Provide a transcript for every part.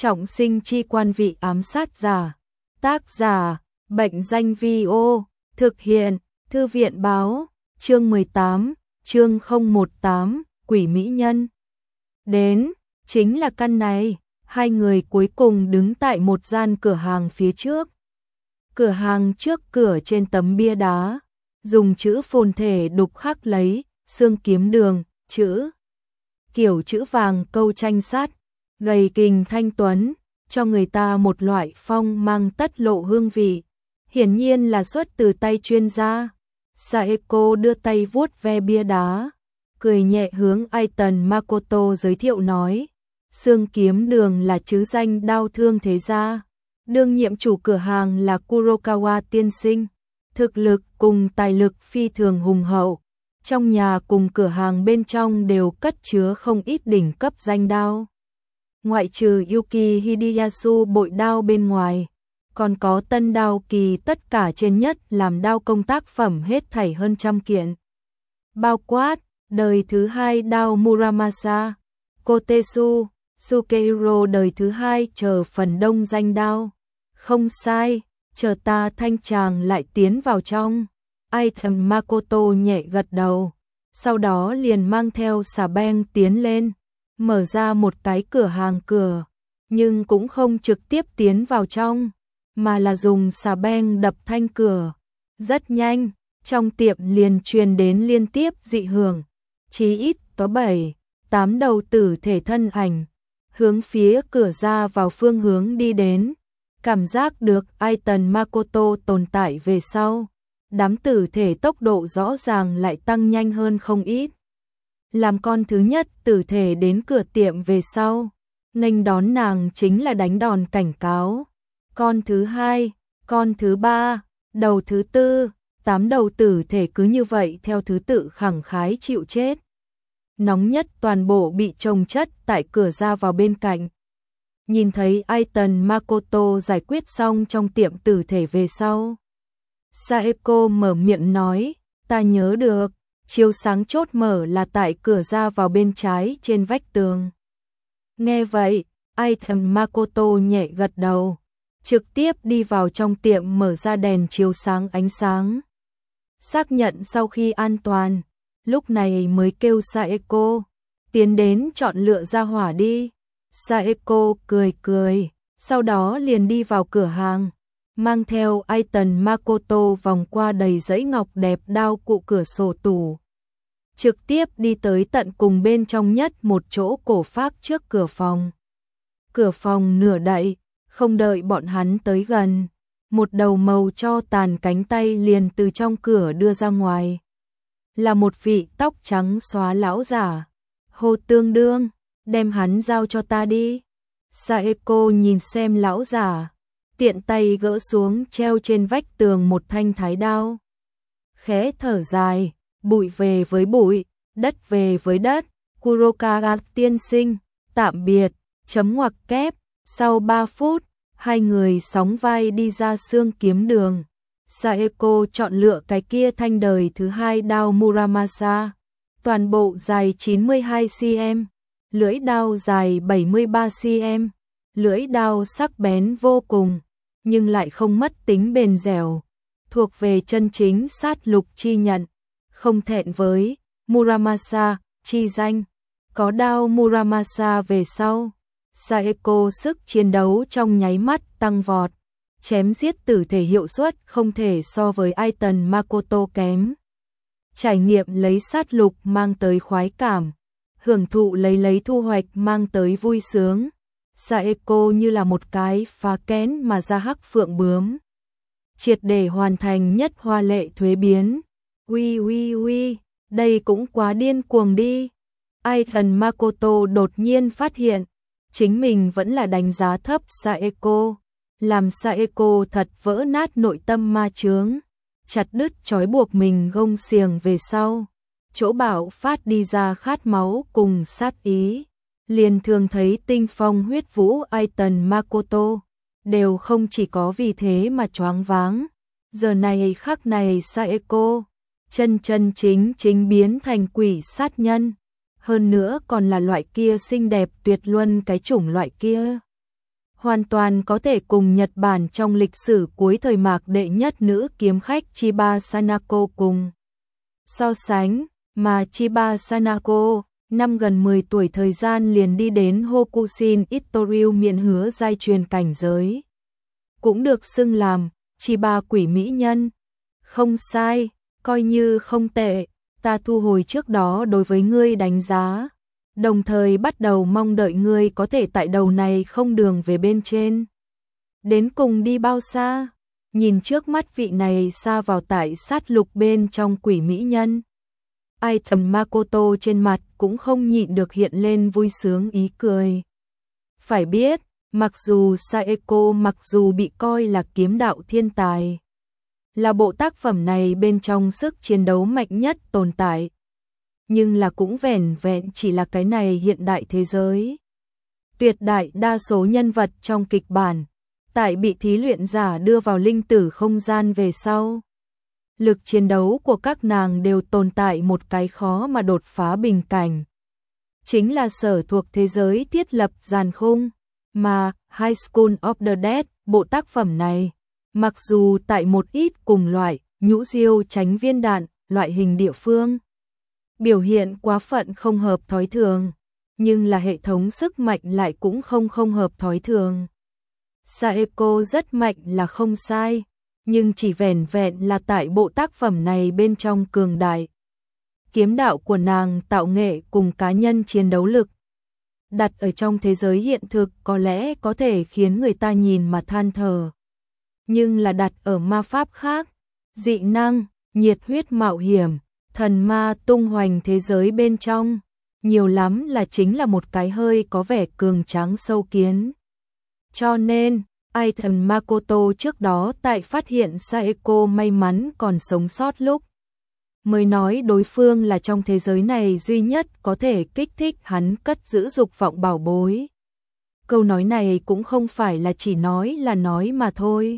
Trọng sinh chi quan vị ám sát giả. Tác giả, Bệnh danh Vi-ô, thực hiện, Thư viện báo, chương 18, chương 018, Quỷ Mỹ Nhân. Đến, chính là căn này, hai người cuối cùng đứng tại một gian cửa hàng phía trước. Cửa hàng trước cửa trên tấm bia đá, dùng chữ phồn thể đục khắc lấy, Xương Kiếm Đường, kiểu chữ vàng câu tranh sát, gầy kình thanh tuấn, cho người ta một loại phong mang tất lộ hương vị, hiển nhiên là xuất từ tay chuyên gia. Saeko đưa tay vuốt ve bia đá, cười nhẹ hướng Aiton Makoto giới thiệu nói, Xương Kiếm Đường là trứ danh đao thương thế gia, đương nhiệm chủ cửa hàng là Kurokawa tiên sinh, thực lực cùng tài lực phi thường hùng hậu, trong nhà cùng cửa hàng bên trong đều cất chứa không ít đỉnh cấp danh đao. Ngoại trừ Yuki Hideyasu bội đao bên ngoài, còn có tân đao kỳ tất cả trên nhất làm đao công tác phẩm hết thảy hơn 100 kiện. Bao quát, đời thứ hai đao Muramasa, Kotetsu, Sukehiro đời thứ hai chờ phần đông danh đao. Không sai, chờ ta thanh chàng lại tiến vào trong. Aiton Makoto nhẹ gật đầu, sau đó liền mang theo xà beng tiến lên, mở ra một cái cửa hàng cửa, nhưng cũng không trực tiếp tiến vào trong, mà là dùng xà beng đập thanh cửa. Rất nhanh, trong tiệm liền truyền đến liên tiếp dị hưởng, chí ít có 7-8 đầu tử thể thân ảnh, hướng phía cửa ra vào phương hướng đi đến. Cảm giác được Aiton Makoto tồn tại về sau, đám tử thể tốc độ rõ ràng lại tăng nhanh hơn không ít. Làm con thứ nhất tử thể đến cửa tiệm về sau, nghênh đón nàng chính là đánh đòn cảnh cáo. Con thứ hai, con thứ ba, đầu thứ tư, 8 đầu tử thể cứ như vậy theo thứ tự khẳng khái chịu chết. Nóng nhất toàn bộ bị chồng chất tại cửa ra vào bên cạnh. Nhìn thấy Aiton Makoto giải quyết xong trong tiệm tử thể về sau, Saeko mở miệng nói, ta nhớ được, chiếu sáng chốt mở là tại cửa ra vào bên trái trên vách tường. Nghe vậy, Aiton Makoto nhẹ gật đầu, trực tiếp đi vào trong tiệm mở ra đèn chiếu sáng ánh sáng. Xác nhận sau khi an toàn, lúc này mới kêu Saeko, tiến đến chọn lựa ra hỏa đi. Saeko cười cười, sau đó liền đi vào cửa hàng, mang theo Aiton Makoto vòng qua đầy dãy ngọc đẹp đao cụ cửa sổ tủ. Trực tiếp đi tới tận cùng bên trong nhất một chỗ cổ phác trước cửa phòng. Cửa phòng nửa đậy, không đợi bọn hắn tới gần, một đầu màu cho tàn cánh tay liền từ trong cửa đưa ra ngoài. Là một vị tóc trắng xóa lão giả. Hồ Tương Đương, đem hắn giao cho ta đi. Saeko nhìn xem lão giả, tiện tay gỡ xuống treo trên vách tường một thanh thái đao. Khẽ thở dài, bụi về với bụi, đất về với đất, Kurokawa tiên sinh, tạm biệt, chấm ngoặc kép. Sau 3 phút, hai người sóng vai đi ra Xương Kiếm Đường. Saeko chọn lựa cái kia thanh đời thứ hai đao Muramasa, toàn bộ dài 92 cm, lưỡi đao dài 73 cm, lưỡi đao sắc bén vô cùng, nhưng lại không mất tính bền dẻo, thuộc về chân chính sát lục chi nhận, không thẹn với Muramasa chi danh. Có đao Muramasa về sau, Saeko sức chiến đấu trong nháy mắt tăng vọt, chém giết tử thể hiệu suất không thể so với Aiton Makoto kém. Trải nghiệm lấy sát lục mang tới khoái cảm, hưởng thụ lấy thu hoạch mang tới vui sướng. Saeko như là một cái phá kén mà ra hắc phượng bướm, triệt để hoàn thành nhất hoa lệ thuế biến. Ui, đây cũng quá điên cuồng đi. Aiton Makoto đột nhiên phát hiện, chính mình vẫn là đánh giá thấp Saeko, làm Saeko thật vỡ nát nội tâm ma chướng, chặt đứt trói buộc mình gông xiềng về sau, chỗ bạo phát đi ra khát máu cùng sát ý, liền thường thấy tinh phong huyết vũ Aiton Makoto, đều không chỉ có vì thế mà choáng váng. Giờ này khắc này Saeko, chân chính biến thành quỷ sát nhân, hơn nữa còn là loại kia xinh đẹp tuyệt luân cái chủng loại kia. hoàn toàn có thể cùng Nhật Bản trong lịch sử cuối thời Mạc đệ nhất nữ kiếm khách Chiba Sanako cùng so sánh, mà Chiba Sanako, năm gần 10 tuổi thời gian liền đi đến Hokushin Itoryu miễn hứa giai truyền cảnh giới. Cũng được xưng làm Chiba quỷ mỹ nhân. Không sai, coi như không tệ, ta thu hồi trước đó đối với ngươi đánh giá, đồng thời bắt đầu mong đợi ngươi có thể tại đầu này không đường về bên trên. Đến cùng đi bao xa? Nhìn trước mắt vị này xa vào tại sát lục bên trong quỷ mỹ nhân. Ai thầm Makoto trên mặt cũng không nhịn được hiện lên vui sướng ý cười. Phải biết, mặc dù Saeko mặc dù bị coi là kiếm đạo thiên tài, là bộ tác phẩm này bên trong sức chiến đấu mạnh nhất tồn tại, nhưng là cũng vẻn vẹn chỉ là cái này hiện đại thế giới. Tuyệt đại đa số nhân vật trong kịch bản, tại bị thí luyện giả đưa vào linh tử không gian về sau, lực chiến đấu của các nàng đều tồn tại một cái khó mà đột phá bình cảnh. Chính là sở thuộc thế giới thiết lập giàn khung, mà High School of the Dead, bộ tác phẩm này, mặc dù tại một ít cùng loại, nhũ diêu tránh viên đạn, loại hình địa phương, biểu hiện quá phận không hợp thói thường, nhưng là hệ thống sức mạnh lại cũng không hợp thói thường. Saeko rất mạnh là không sai, nhưng chỉ vẻn vẹn là tại bộ tác phẩm này bên trong cường đại. Kiếm đạo của nàng tạo nghệ cùng cá nhân chiến đấu lực, đặt ở trong thế giới hiện thực có lẽ có thể khiến người ta nhìn mà than thở. Nhưng là đặt ở ma pháp khác, dị năng, nhiệt huyết mạo hiểm, thần ma tung hoành thế giới bên trong, nhiều lắm là chính là một cái hơi có vẻ cường tráng sâu kiến. Cho nên, ai thần Makoto trước đó tại phát hiện Saeko may mắn còn sống sót lúc, mới nói đối phương là trong thế giới này duy nhất có thể kích thích hắn cất giữ dục vọng bảo bối. Câu nói này cũng không phải là chỉ nói là nói mà thôi.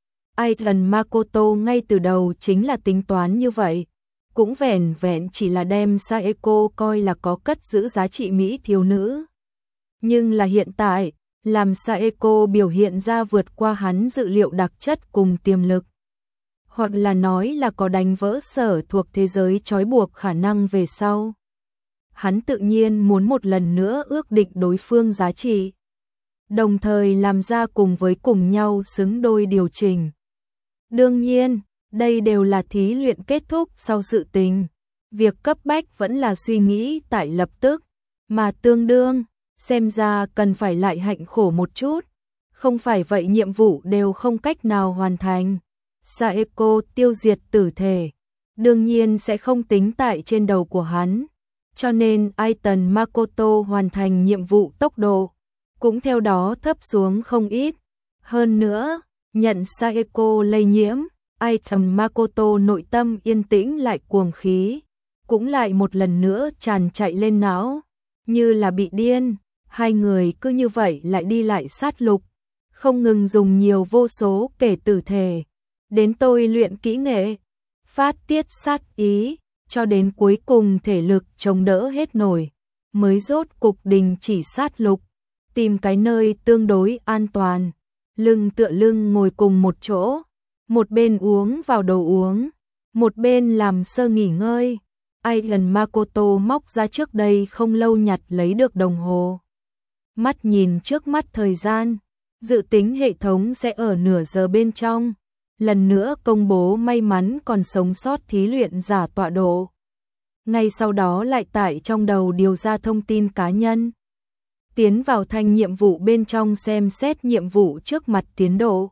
Ai thần Makoto ngay từ đầu chính là tính toán như vậy, cũng vẻn vẹn chỉ là đem Saeko coi là có cất giữ giá trị mỹ thiếu nữ. Nhưng là hiện tại, làm Saeko biểu hiện ra vượt qua hắn dự liệu đặc chất cùng tiềm lực, hoặc là nói là có đánh vỡ sở thuộc thế giới trói buộc khả năng về sau. Hắn tự nhiên muốn một lần nữa ước định đối phương giá trị, đồng thời làm ra cùng nhau xứng đôi điều chỉnh. Đương nhiên, đây đều là thí luyện kết thúc sau sự tình. Việc cấp bách vẫn là suy nghĩ tại lập tức, mà tương đương, xem ra cần phải lại hạnh khổ một chút. Không phải vậy nhiệm vụ đều không cách nào hoàn thành. Saeko tiêu diệt tử thể, đương nhiên sẽ không tính tại trên đầu của hắn. Cho nên Aiton Makoto hoàn thành nhiệm vụ tốc độ, cũng theo đó thấp xuống không ít. Hơn nữa, nhận Saeko lây nhiễm, Aiton Makoto nội tâm yên tĩnh lại cuồng khí, cũng lại một lần nữa tràn chạy lên não, như là bị điên. Hai người cứ như vậy lại đi lại sát lục, không ngừng dùng nhiều vô số kể tử thể, đến tôi luyện kỹ nghệ, phát tiết sát ý, cho đến cuối cùng thể lực chống đỡ hết nổi, mới rốt cục đình chỉ sát lục, tìm cái nơi tương đối an toàn, lưng tựa lưng ngồi cùng một chỗ, một bên uống vào đồ uống, một bên làm sơ nghỉ ngơi. Aiton Makoto móc ra trước đây không lâu nhặt lấy được đồng hồ. Mắt nhìn trước mắt thời gian, dự tính hệ thống sẽ ở nửa giờ bên trong, lần nữa công bố may mắn còn sống sót thí luyện giả tọa độ. Ngay sau đó lại tại trong đầu điều ra thông tin cá nhân. Tiến vào thanh nhiệm vụ bên trong xem xét nhiệm vụ trước mặt tiến độ.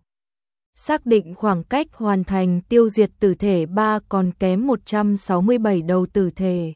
Xác định khoảng cách hoàn thành tiêu diệt tử thể 3 còn kém 167 đầu tử thể.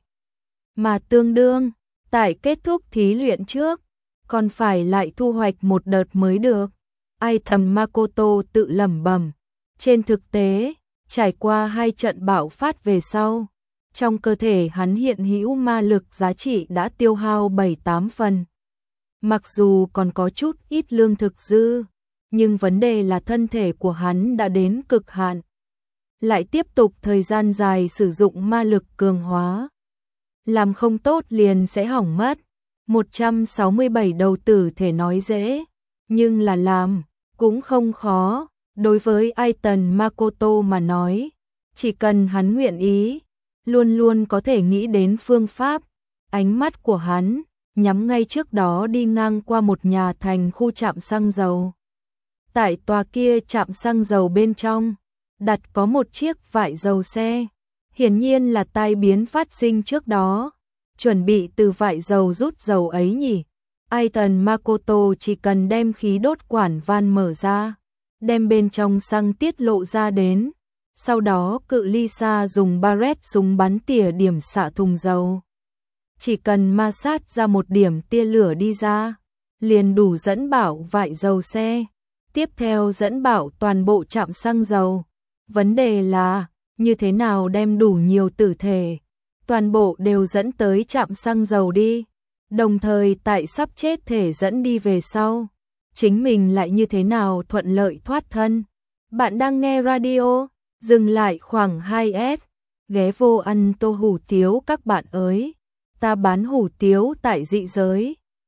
Mà tương đương, tại kết thúc thí luyện trước, còn phải lại thu hoạch một đợt mới được. Ai thầm Makoto tự lẩm bẩm. Trên thực tế, trải qua 2 trận bạo phát về sau, trong cơ thể hắn hiện hữu ma lực giá trị đã tiêu hao 7-8 phần. Mặc dù còn có chút ít lương thực dư, nhưng vấn đề là thân thể của hắn đã đến cực hạn. Lại tiếp tục thời gian dài sử dụng ma lực cường hóa, làm không tốt liền sẽ hỏng mất. 167 đầu tử thể nói dễ, nhưng là làm cũng không khó. Đối với Aiton Makoto mà nói, chỉ cần hắn nguyện ý, luôn luôn có thể nghĩ đến phương pháp. Ánh mắt của hắn nhắm ngay trước đó đi ngang qua một nhà thành khu trạm xăng dầu. Tại tòa kia trạm xăng dầu bên trong, đặt có một chiếc vại dầu xe. Hiển nhiên là tai biến phát sinh trước đó, chuẩn bị từ vại dầu rút dầu ấy nhỉ. Aiton Makoto chỉ cần đem khí đốt quản van mở ra, đem bên trong xăng tiết lộ ra đến, sau đó cự ly xa dùng Barrett súng bắn tỉa điểm xạ thùng dầu. Chỉ cần ma sát ra một điểm tia lửa đi ra, liền đủ dẫn bảo vại dầu xe, tiếp theo dẫn bảo toàn bộ trạm xăng dầu. Vấn đề là, như thế nào đem đủ nhiều tử thể, toàn bộ đều dẫn tới trạm xăng dầu đi, đồng thời tại sắp chết thể dẫn đi về sau, chính mình lại như thế nào thuận lợi thoát thân. Bạn đang nghe radio, dừng lại khoảng 2S, ghé vô ăn tô hủ tiếu các bạn ơi, ta bán hủ tiếu tại dị giới.